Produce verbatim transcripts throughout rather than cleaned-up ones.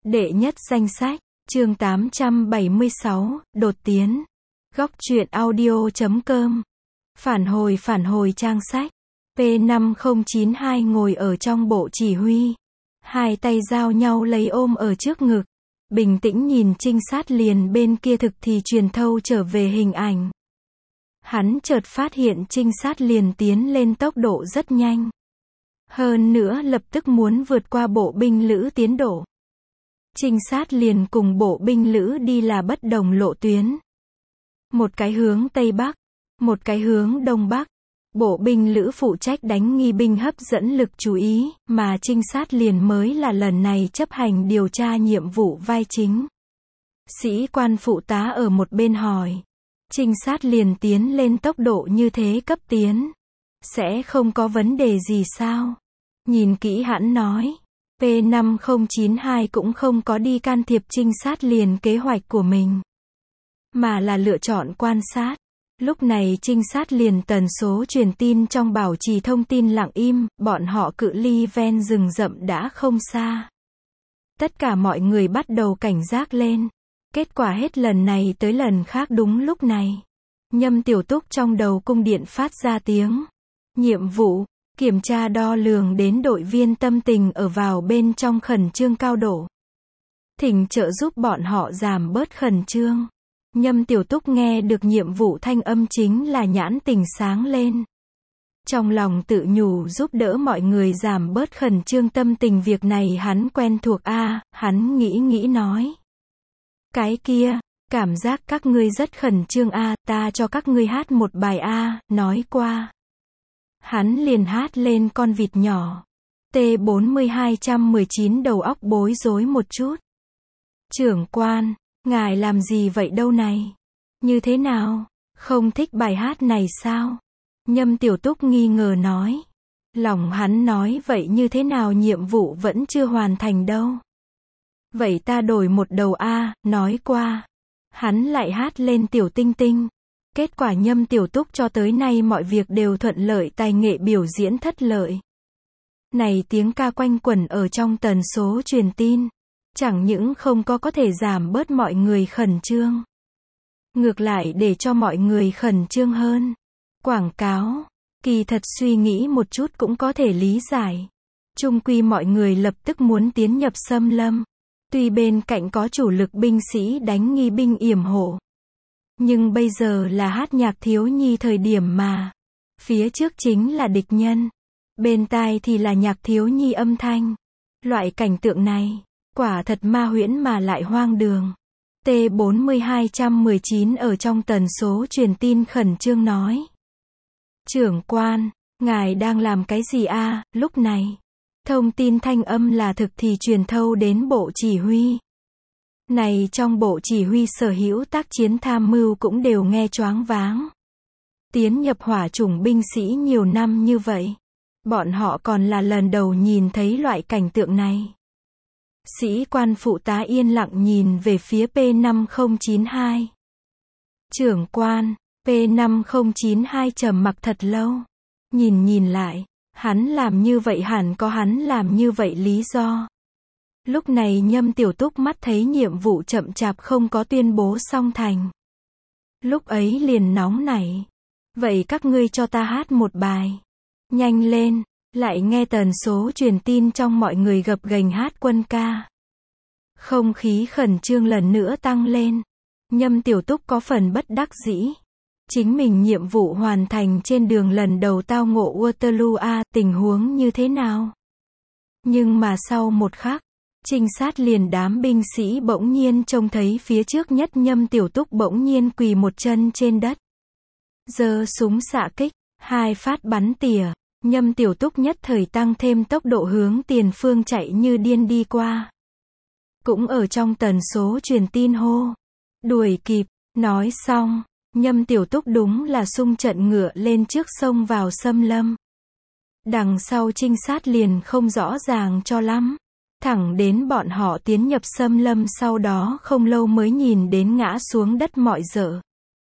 Đệ nhất danh sách, chương tám trăm bảy mươi sáu, đột tiến. Góc truyện audio chấm com. Phản hồi phản hồi trang sách. P năm không chín hai ngồi ở trong bộ chỉ huy. Hai tay giao nhau lấy ôm ở trước ngực. Bình tĩnh nhìn trinh sát liền bên kia thực thì truyền thâu trở về hình ảnh. Hắn chợt phát hiện trinh sát liền tiến lên tốc độ rất nhanh. Hơn nữa lập tức muốn vượt qua bộ binh lữ tiến độ. Trinh sát liền cùng bộ binh lữ đi là bất đồng lộ tuyến. Một cái hướng Tây Bắc, một cái hướng Đông Bắc. Bộ binh lữ phụ trách đánh nghi binh hấp dẫn lực chú ý, mà trinh sát liền mới là lần này chấp hành điều tra nhiệm vụ vai chính. Sĩ quan phụ tá ở một bên hỏi. Trinh sát liền tiến lên tốc độ như thế cấp tiến. Sẽ không có vấn đề gì sao? Nhìn kỹ hắn nói. P năm không chín hai cũng không có đi can thiệp trinh sát liền kế hoạch của mình. Mà là lựa chọn quan sát. Lúc này trinh sát liền tần số truyền tin trong bảo trì thông tin lặng im, bọn họ cự ly ven rừng rậm đã không xa. Tất cả mọi người bắt đầu cảnh giác lên. Kết quả hết lần này tới lần khác đúng lúc này. Nhâm Tiểu Túc trong đầu cung điện phát ra tiếng. Nhiệm vụ, kiểm tra đo lường đến đội viên tâm tình ở vào bên trong khẩn trương cao độ. Thỉnh trợ giúp bọn họ giảm bớt khẩn trương. Nhâm Tiểu Túc nghe được nhiệm vụ thanh âm chính là nhãn tình sáng lên. Trong lòng tự nhủ giúp đỡ mọi người giảm bớt khẩn trương tâm tình việc này hắn quen thuộc a, hắn nghĩ nghĩ nói. Cái kia, cảm giác các ngươi rất khẩn trương a, ta cho các ngươi hát một bài a, nói qua. Hắn liền hát lên con vịt nhỏ. T bốn mươi hai một chín đầu óc bối rối một chút. Trưởng quan, ngài làm gì vậy đâu này? Như thế nào? Không thích bài hát này sao? Nhâm Tiểu Túc nghi ngờ nói. Lòng hắn nói vậy như thế nào nhiệm vụ vẫn chưa hoàn thành đâu. Vậy ta đổi một đầu A, nói qua. Hắn lại hát lên Tiểu Tinh Tinh. Kết quả Nhâm Tiểu Túc cho tới nay mọi việc đều thuận lợi, tài nghệ biểu diễn thất lợi. Này tiếng ca quanh quẩn ở trong tần số truyền tin. Chẳng những không có có thể giảm bớt mọi người khẩn trương. Ngược lại để cho mọi người khẩn trương hơn. Quảng cáo, kỳ thật suy nghĩ một chút cũng có thể lý giải. Chung quy mọi người lập tức muốn tiến nhập xâm lâm. Tuy bên cạnh có chủ lực binh sĩ đánh nghi binh yểm hộ. Nhưng bây giờ là hát nhạc thiếu nhi thời điểm mà. Phía trước chính là địch nhân. Bên tai thì là nhạc thiếu nhi âm thanh. Loại cảnh tượng này, quả thật ma huyễn mà lại hoang đường. T bốn mươi hai một chín ở trong tần số truyền tin khẩn trương nói. Trưởng quan, ngài đang làm cái gì a, lúc này? Thông tin thanh âm là thực thì truyền thâu đến bộ chỉ huy. Này trong bộ chỉ huy sở hữu tác chiến tham mưu cũng đều nghe choáng váng. Tiến nhập hỏa chủng binh sĩ nhiều năm như vậy. Bọn họ còn là lần đầu nhìn thấy loại cảnh tượng này. Sĩ quan phụ tá yên lặng nhìn về phía P năm không chín hai. Trưởng quan, P năm không chín hai trầm mặc thật lâu. Nhìn nhìn lại, hắn làm như vậy hẳn có hắn làm như vậy lý do. Lúc này Nhâm Tiểu Túc mắt thấy nhiệm vụ chậm chạp không có tuyên bố xong thành. Lúc ấy liền nóng nảy. Vậy các ngươi cho ta hát một bài. Nhanh lên, lại nghe tần số truyền tin trong mọi người gập ghềnh hát quân ca. Không khí khẩn trương lần nữa tăng lên. Nhâm Tiểu Túc có phần bất đắc dĩ. Chính mình nhiệm vụ hoàn thành trên đường lần đầu tao ngộ Waterloo a, tình huống như thế nào? Nhưng mà sau một khắc, trinh sát liền đám binh sĩ bỗng nhiên trông thấy phía trước nhất Nhâm Tiểu Túc bỗng nhiên quỳ một chân trên đất. Giơ súng xạ kích, hai phát bắn tỉa, Nhâm Tiểu Túc nhất thời tăng thêm tốc độ hướng tiền phương chạy như điên đi qua. Cũng ở trong tần số truyền tin hô. Đuổi kịp, nói xong, Nhâm Tiểu Túc đúng là xung trận ngựa lên trước sông vào xâm lâm. Đằng sau trinh sát liền không rõ ràng cho lắm. Thẳng đến bọn họ tiến nhập xâm lâm sau đó không lâu mới nhìn đến ngã xuống đất mọi dợ.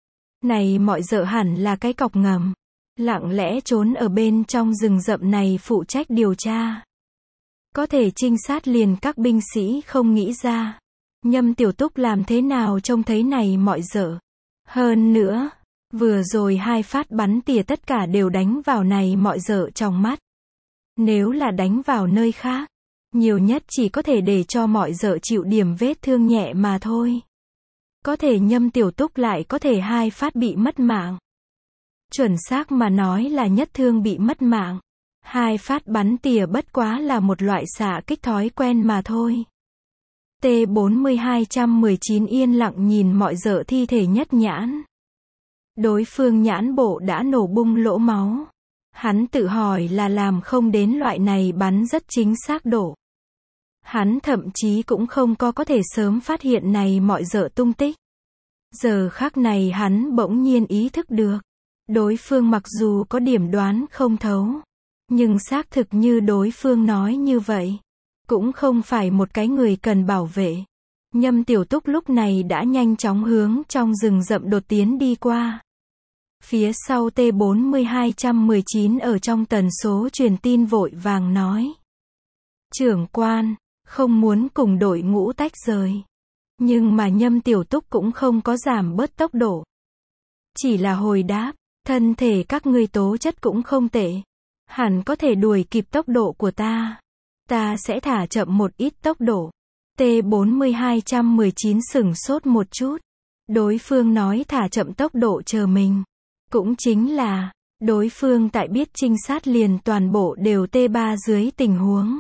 Này mọi dợ hẳn là cái cọc ngầm. Lặng lẽ trốn ở bên trong rừng rậm này phụ trách điều tra. Có thể trinh sát liền các binh sĩ không nghĩ ra. Nhâm Tiểu Túc làm thế nào trông thấy này mọi dở. Hơn nữa, vừa rồi hai phát bắn tỉa tất cả đều đánh vào này mọi dở trong mắt. Nếu là đánh vào nơi khác, nhiều nhất chỉ có thể để cho mọi dở chịu điểm vết thương nhẹ mà thôi. Có thể Nhâm Tiểu Túc lại có thể hai phát bị mất mạng. Chuẩn xác mà nói là nhất thương bị mất mạng. Hai phát bắn tỉa bất quá là một loại xạ kích thói quen mà thôi. T bốn hai một chín yên lặng nhìn mọi dở thi thể nhất nhãn. Đối phương nhãn bộ đã nổ bung lỗ máu. Hắn tự hỏi là làm không đến loại này bắn rất chính xác độ. Hắn thậm chí cũng không có có thể sớm phát hiện này mọi dở tung tích. Giờ khắc này hắn bỗng nhiên ý thức được. Đối phương mặc dù có điểm đoán không thấu, nhưng xác thực như đối phương nói như vậy, cũng không phải một cái người cần bảo vệ. Nhâm Tiểu Túc lúc này đã nhanh chóng hướng trong rừng rậm đột tiến đi qua. Phía sau T bốn hai một chín ở trong tần số truyền tin vội vàng nói. Trưởng quan, không muốn cùng đội ngũ tách rời. Nhưng mà Nhâm Tiểu Túc cũng không có giảm bớt tốc độ. Chỉ là hồi đáp, thân thể các ngươi tố chất cũng không tệ. Hẳn có thể đuổi kịp tốc độ của ta. Ta sẽ thả chậm một ít tốc độ. T bốn hai một chín sửng sốt một chút. Đối phương nói thả chậm tốc độ chờ mình. Cũng chính là, đối phương tại biết trinh sát liền toàn bộ đều T ba dưới tình huống.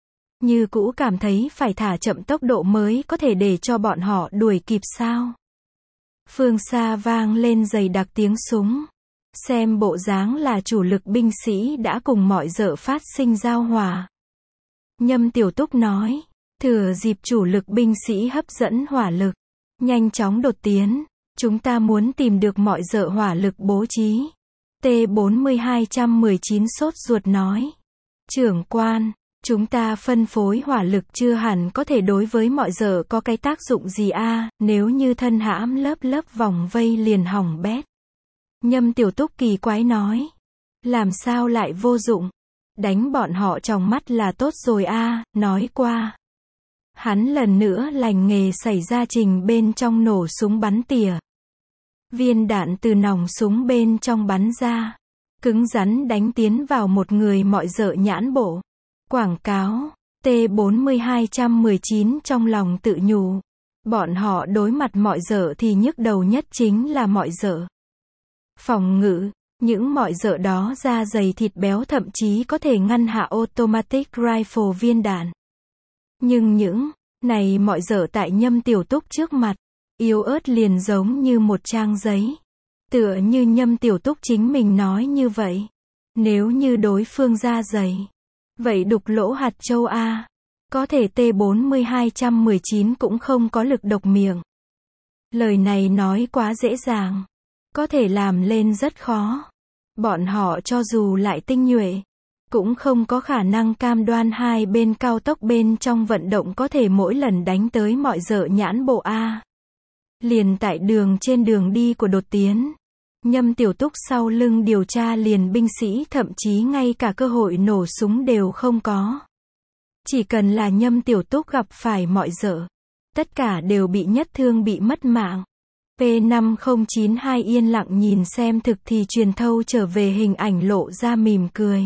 Như cũ cảm thấy phải thả chậm tốc độ mới có thể để cho bọn họ đuổi kịp sao. Phương xa vang lên dày đặc tiếng súng. Xem bộ dáng là chủ lực binh sĩ đã cùng mọi dở phát sinh giao hòa. Nhâm Tiểu Túc nói, thừa dịp chủ lực binh sĩ hấp dẫn hỏa lực, nhanh chóng đột tiến, chúng ta muốn tìm được mọi dở hỏa lực bố trí. T bốn hai một chín sốt ruột nói, trưởng quan, chúng ta phân phối hỏa lực chưa hẳn có thể đối với mọi dở có cái tác dụng gì a, nếu như thân hãm lớp lớp vòng vây liền hỏng bét. Nhâm Tiểu Túc kỳ quái nói, làm sao lại vô dụng, đánh bọn họ trong mắt là tốt rồi a, nói qua. Hắn lần nữa lành nghề xảy ra trình bên trong nổ súng bắn tỉa. Viên đạn từ nòng súng bên trong bắn ra, cứng rắn đánh tiến vào một người mọi dở nhãn bộ. Quảng cáo, T bốn hai một chín trong lòng tự nhủ. Bọn họ đối mặt mọi dở thì nhức đầu nhất chính là mọi dở. Phòng ngự, những mọi dở đó da dày thịt béo thậm chí có thể ngăn hạ automatic rifle viên đạn. Nhưng những này mọi dở tại Nhâm Tiểu Túc trước mặt, yếu ớt liền giống như một trang giấy. Tựa như Nhâm Tiểu Túc chính mình nói như vậy. Nếu như đối phương da dày, vậy đục lỗ hạt châu A. Có thể T bốn hai một chín cũng không có lực độc miệng. Lời này nói quá dễ dàng. Có thể làm lên rất khó. Bọn họ cho dù lại tinh nhuệ, cũng không có khả năng cam đoan hai bên cao tốc bên trong vận động có thể mỗi lần đánh tới mọi dở nhãn bộ A. Liền tại đường trên đường đi của đột tiến, Nhâm Tiểu Túc sau lưng điều tra liền binh sĩ thậm chí ngay cả cơ hội nổ súng đều không có. Chỉ cần là Nhâm Tiểu Túc gặp phải mọi dở, tất cả đều bị nhất thương bị mất mạng. P năm không chín hai yên lặng nhìn xem thực thì truyền thâu trở về hình ảnh lộ ra mỉm cười.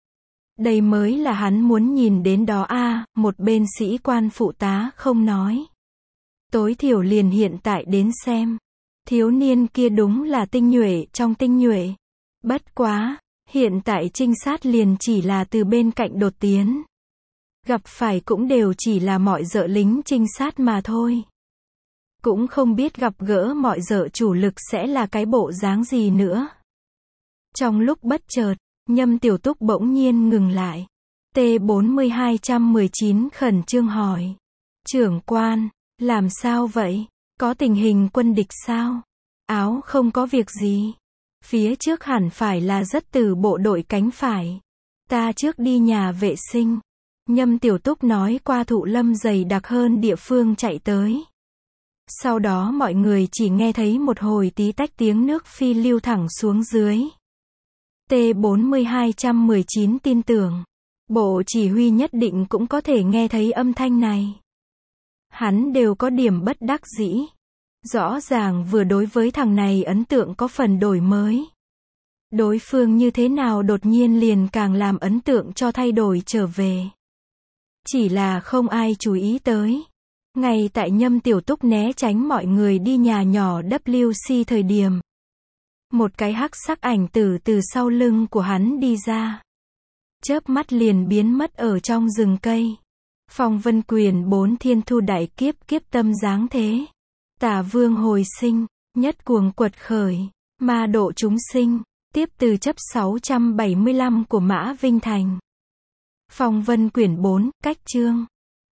Đây mới là hắn muốn nhìn đến đó a, một bên sĩ quan phụ tá không nói. Tối thiểu liền hiện tại đến xem. Thiếu niên kia đúng là tinh nhuệ trong tinh nhuệ. Bất quá, hiện tại trinh sát liền chỉ là từ bên cạnh đột tiến. Gặp phải cũng đều chỉ là mọi dợ lính trinh sát mà thôi. Cũng không biết gặp gỡ mọi dợ chủ lực sẽ là cái bộ dáng gì nữa. Trong lúc bất chợt, Nhâm Tiểu Túc bỗng nhiên ngừng lại. T bốn hai một chín khẩn trương hỏi. Trưởng quan, làm sao vậy? Có tình hình quân địch sao? Áo không có việc gì. Phía trước hẳn phải là rất từ bộ đội cánh phải. Ta trước đi nhà vệ sinh. Nhâm Tiểu Túc nói qua thụ lâm dày đặc hơn địa phương chạy tới. Sau đó mọi người chỉ nghe thấy một hồi tí tách tiếng nước phi lưu thẳng xuống dưới. T bốn hai một chín tin tưởng. Bộ chỉ huy nhất định cũng có thể nghe thấy âm thanh này. Hắn đều có điểm bất đắc dĩ. Rõ ràng vừa đối với thằng này ấn tượng có phần đổi mới. Đối phương như thế nào đột nhiên liền càng làm ấn tượng cho thay đổi trở về. Chỉ là không ai chú ý tới. Ngay tại Nhâm Tiểu Túc né tránh mọi người đi nhà nhỏ W C thời điểm. Một cái hắc sắc ảnh tử từ sau lưng của hắn đi ra. Chớp mắt liền biến mất ở trong rừng cây. Phong Vân Quyền bốn thiên thu đại kiếp kiếp tâm dáng thế. Tả vương hồi sinh, nhất cuồng quật khởi, ma độ chúng sinh, tiếp từ chấp sáu trăm bảy mươi lăm của Mã Vinh Thành. Phong Vân Quyển bốn, cách chương